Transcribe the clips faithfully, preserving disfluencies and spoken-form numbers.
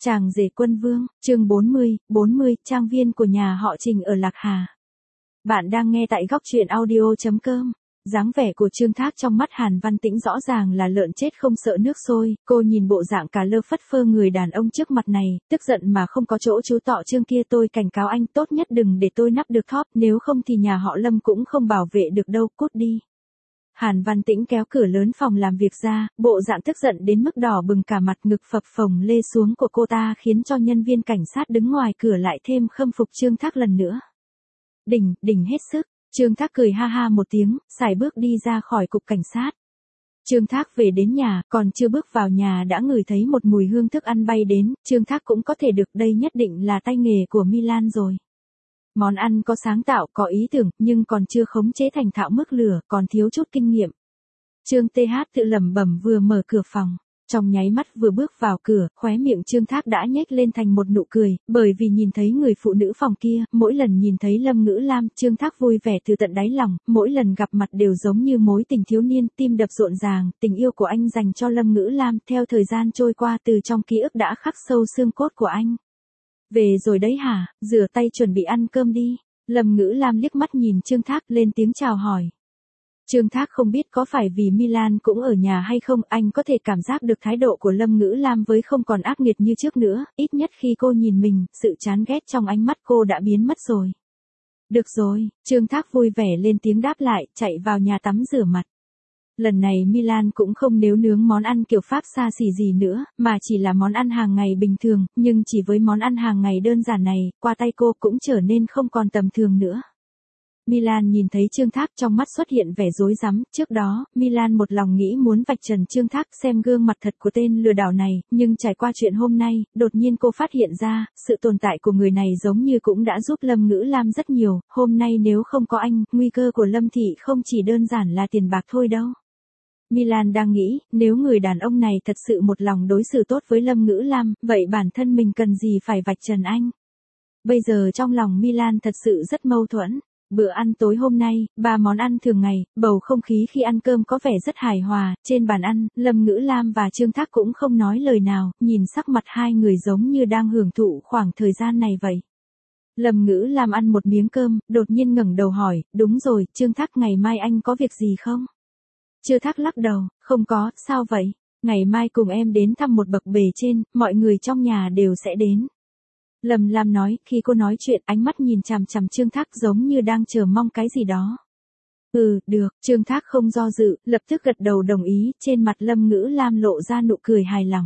Chàng rể quân vương, chương bốn mươi, bốn mươi, trang viên của nhà họ Trình ở Lạc Hà. Bạn đang nghe tại góc truyện audio chấm com. Dáng vẻ của Trương Thác trong mắt Hàn Văn Tĩnh rõ ràng là lợn chết không sợ nước sôi, cô nhìn bộ dạng cả lơ phất phơ người đàn ông trước mặt này, tức giận mà không có chỗ chú tọ Trương kia, tôi cảnh cáo anh tốt nhất đừng để tôi nắp được thóp, nếu không thì nhà họ Lâm cũng không bảo vệ được đâu, cút đi. Hàn Văn Tĩnh kéo cửa lớn phòng làm việc ra, bộ dạng tức giận đến mức đỏ bừng cả mặt, ngực phập phồng lê xuống của cô ta khiến cho nhân viên cảnh sát đứng ngoài cửa lại thêm khâm phục Trương Thác lần nữa. Đỉnh, đỉnh hết sức, Trương Thác cười ha ha một tiếng, sải bước đi ra khỏi cục cảnh sát. Trương Thác về đến nhà, còn chưa bước vào nhà đã ngửi thấy một mùi hương thức ăn bay đến, Trương Thác cũng có thể được, đây nhất định là tay nghề của Milan rồi. Món ăn có sáng tạo, có ý tưởng, nhưng còn chưa khống chế thành thạo mức lửa, còn thiếu chút kinh nghiệm. Trương tê hát tự lẩm bẩm vừa mở cửa phòng. Trong nháy mắt vừa bước vào cửa, khóe miệng Trương Thác đã nhếch lên thành một nụ cười, bởi vì nhìn thấy người phụ nữ phòng kia, mỗi lần nhìn thấy Lâm Ngữ Lam, Trương Thác vui vẻ từ tận đáy lòng, mỗi lần gặp mặt đều giống như mối tình thiếu niên, tim đập rộn ràng, tình yêu của anh dành cho Lâm Ngữ Lam theo thời gian trôi qua từ trong ký ức đã khắc sâu xương cốt của anh. Về rồi đấy hả, rửa tay chuẩn bị ăn cơm đi. Lâm Ngữ Lam liếc mắt nhìn Trương Thác lên tiếng chào hỏi. Trương Thác không biết có phải vì Milan cũng ở nhà hay không, anh có thể cảm giác được thái độ của Lâm Ngữ Lam với không còn ác nghiệt như trước nữa, ít nhất khi cô nhìn mình, sự chán ghét trong ánh mắt cô đã biến mất rồi. Được rồi, Trương Thác vui vẻ lên tiếng đáp lại, chạy vào nhà tắm rửa mặt. Lần này Milan cũng không nấu nướng món ăn kiểu Pháp xa xỉ gì nữa, mà chỉ là món ăn hàng ngày bình thường, nhưng chỉ với món ăn hàng ngày đơn giản này, qua tay cô cũng trở nên không còn tầm thường nữa. Milan nhìn thấy Trương Thác trong mắt xuất hiện vẻ rối rắm, trước đó, Milan một lòng nghĩ muốn vạch trần Trương Thác xem gương mặt thật của tên lừa đảo này, nhưng trải qua chuyện hôm nay, đột nhiên cô phát hiện ra, sự tồn tại của người này giống như cũng đã giúp Lâm Ngữ Lam rất nhiều, hôm nay nếu không có anh, nguy cơ của Lâm Thị không chỉ đơn giản là tiền bạc thôi đâu. Milan đang nghĩ, nếu người đàn ông này thật sự một lòng đối xử tốt với Lâm Ngữ Lam, vậy bản thân mình cần gì phải vạch trần anh? Bây giờ trong lòng Milan thật sự rất mâu thuẫn. Bữa ăn tối hôm nay, ba món ăn thường ngày, bầu không khí khi ăn cơm có vẻ rất hài hòa, trên bàn ăn, Lâm Ngữ Lam và Trương Thác cũng không nói lời nào, nhìn sắc mặt hai người giống như đang hưởng thụ khoảng thời gian này vậy. Lâm Ngữ Lam ăn một miếng cơm, đột nhiên ngẩng đầu hỏi, đúng rồi, Trương Thác ngày mai anh có việc gì không? Trương Thác lắc đầu, không có, sao vậy? Ngày mai cùng em đến thăm một bậc bề trên, mọi người trong nhà đều sẽ đến. Lâm Lam nói, khi cô nói chuyện ánh mắt nhìn chằm chằm Trương Thác giống như đang chờ mong cái gì đó. Ừ, được, Trương Thác không do dự, lập tức gật đầu đồng ý, trên mặt Lâm Ngữ Lam lộ ra nụ cười hài lòng.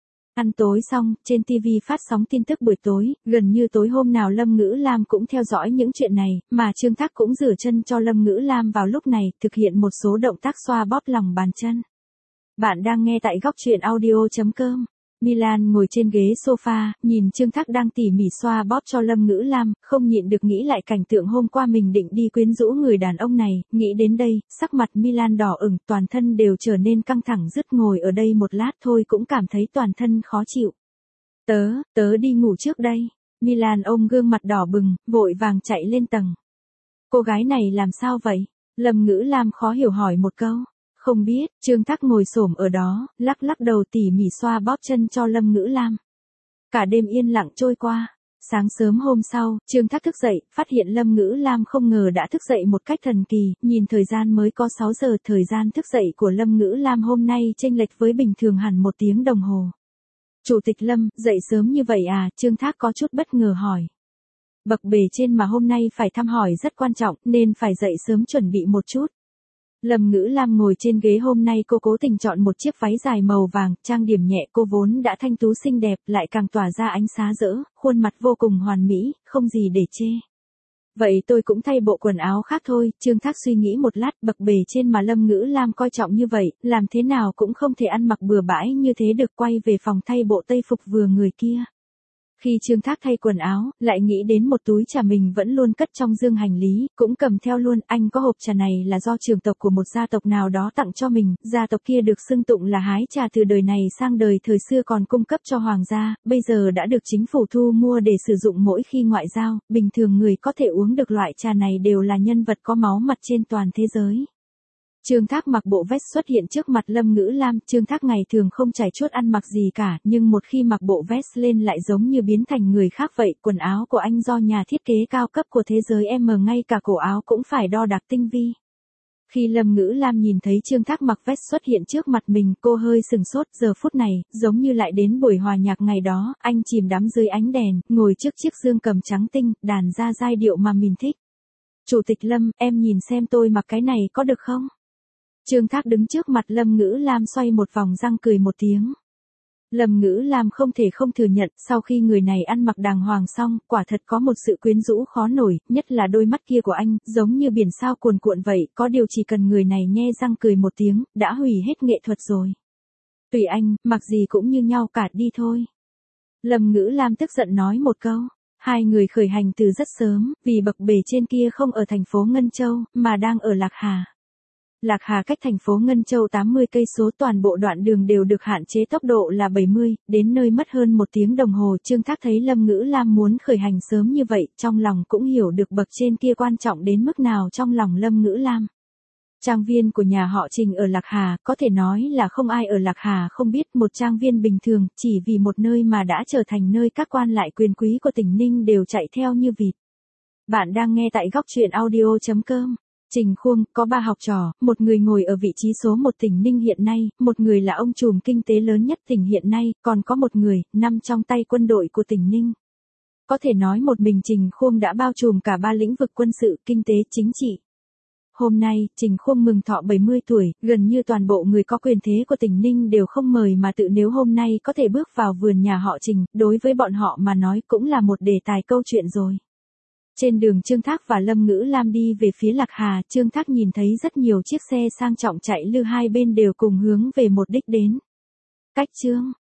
Ăn tối xong, trên ti vi phát sóng tin tức buổi tối, gần như tối hôm nào Lâm Ngữ Lam cũng theo dõi những chuyện này, mà Trương Thác cũng rửa chân cho Lâm Ngữ Lam vào lúc này, thực hiện một số động tác xoa bóp lòng bàn chân. Bạn đang nghe tại góc truyện audio chấm com. Milan ngồi trên ghế sofa, nhìn Trương Thác đang tỉ mỉ xoa bóp cho Lâm Ngữ Lam, không nhịn được nghĩ lại cảnh tượng hôm qua mình định đi quyến rũ người đàn ông này, nghĩ đến đây, sắc mặt Milan đỏ ửng, toàn thân đều trở nên căng thẳng, dứt ngồi ở đây một lát thôi cũng cảm thấy toàn thân khó chịu. Tớ, tớ đi ngủ trước đây. Milan ôm gương mặt đỏ bừng, vội vàng chạy lên tầng. Cô gái này làm sao vậy? Lâm Ngữ Lam khó hiểu hỏi một câu. Không biết, Trương Thác ngồi xổm ở đó, lắc lắc đầu tỉ mỉ xoa bóp chân cho Lâm Ngữ Lam. Cả đêm yên lặng trôi qua. Sáng sớm hôm sau, Trương Thác thức dậy, phát hiện Lâm Ngữ Lam không ngờ đã thức dậy một cách thần kỳ, nhìn thời gian mới có sáu giờ, thời gian thức dậy của Lâm Ngữ Lam hôm nay chênh lệch với bình thường hẳn một tiếng đồng hồ. Chủ tịch Lâm, dậy sớm như vậy à? Trương Thác có chút bất ngờ hỏi. Bậc bề trên mà hôm nay phải thăm hỏi rất quan trọng, nên phải dậy sớm chuẩn bị một chút. Lâm Ngữ Lam ngồi trên ghế, hôm nay cô cố tình chọn một chiếc váy dài màu vàng, trang điểm nhẹ, cô vốn đã thanh tú xinh đẹp, lại càng tỏa ra ánh sáng rỡ, khuôn mặt vô cùng hoàn mỹ, không gì để chê. Vậy tôi cũng thay bộ quần áo khác thôi, Trương Thác suy nghĩ một lát, bậc bề trên mà Lâm Ngữ Lam coi trọng như vậy, làm thế nào cũng không thể ăn mặc bừa bãi như thế được, quay về phòng thay bộ tây phục vừa người kia. Khi Trương Thác thay quần áo, lại nghĩ đến một túi trà mình vẫn luôn cất trong dương hành lý, cũng cầm theo luôn, anh có hộp trà này là do trưởng tộc của một gia tộc nào đó tặng cho mình, gia tộc kia được xưng tụng là hái trà từ đời này sang đời, thời xưa còn cung cấp cho hoàng gia, bây giờ đã được chính phủ thu mua để sử dụng mỗi khi ngoại giao, bình thường người có thể uống được loại trà này đều là nhân vật có máu mặt trên toàn thế giới. Trương Thác mặc bộ vest xuất hiện trước mặt Lâm Ngữ Lam, Trương Thác ngày thường không trải chuốt ăn mặc gì cả, nhưng một khi mặc bộ vest lên lại giống như biến thành người khác vậy, quần áo của anh do nhà thiết kế cao cấp của thế giới M, ngay cả cổ áo cũng phải đo đạc tinh vi. Khi Lâm Ngữ Lam nhìn thấy Trương Thác mặc vest xuất hiện trước mặt mình, cô hơi sừng sốt, giờ phút này, giống như lại đến buổi hòa nhạc ngày đó, anh chìm đắm dưới ánh đèn, ngồi trước chiếc dương cầm trắng tinh, đàn ra giai điệu mà mình thích. Chủ tịch Lâm, em nhìn xem tôi mặc cái này có được không? Trương Thác đứng trước mặt Lâm Ngữ Lam xoay một vòng răng cười một tiếng. Lâm Ngữ Lam không thể không thừa nhận, sau khi người này ăn mặc đàng hoàng xong, quả thật có một sự quyến rũ khó nổi, nhất là đôi mắt kia của anh, giống như biển sao cuồn cuộn vậy, có điều chỉ cần người này nhe răng cười một tiếng, đã hủy hết nghệ thuật rồi. Tùy anh, mặc gì cũng như nhau cả, đi thôi. Lâm Ngữ Lam tức giận nói một câu. Hai người khởi hành từ rất sớm, vì bậc bề trên kia không ở thành phố Ngân Châu, mà đang ở Lạc Hà. Lạc Hà cách thành phố Ngân Châu tám mươi cây số, toàn bộ đoạn đường đều được hạn chế tốc độ là bảy mươi, đến nơi mất hơn một tiếng đồng hồ. Trương Thác thấy Lâm Ngữ Lam muốn khởi hành sớm như vậy, trong lòng cũng hiểu được bậc trên kia quan trọng đến mức nào trong lòng Lâm Ngữ Lam. Trang viên của nhà họ Trình ở Lạc Hà, có thể nói là không ai ở Lạc Hà không biết, một trang viên bình thường, chỉ vì một nơi mà đã trở thành nơi các quan lại quyền quý của tỉnh Ninh đều chạy theo như vịt. Bạn đang nghe tại góc truyện audio chấm com. Trình Khuông, có ba học trò, một người ngồi ở vị trí số một tỉnh Ninh hiện nay, một người là ông trùm kinh tế lớn nhất tỉnh hiện nay, còn có một người, nằm trong tay quân đội của tỉnh Ninh. Có thể nói một mình Trình Khuông đã bao trùm cả ba lĩnh vực quân sự, kinh tế, chính trị. Hôm nay, Trình Khuông mừng thọ bảy mươi tuổi, gần như toàn bộ người có quyền thế của tỉnh Ninh đều không mời mà tự, nếu hôm nay có thể bước vào vườn nhà họ Trình, đối với bọn họ mà nói cũng là một đề tài câu chuyện rồi. Trên đường Trương Thác và Lâm Ngữ Lam đi về phía Lạc Hà, Trương Thác nhìn thấy rất nhiều chiếc xe sang trọng chạy lư, hai bên đều cùng hướng về một đích đến. Cách Trương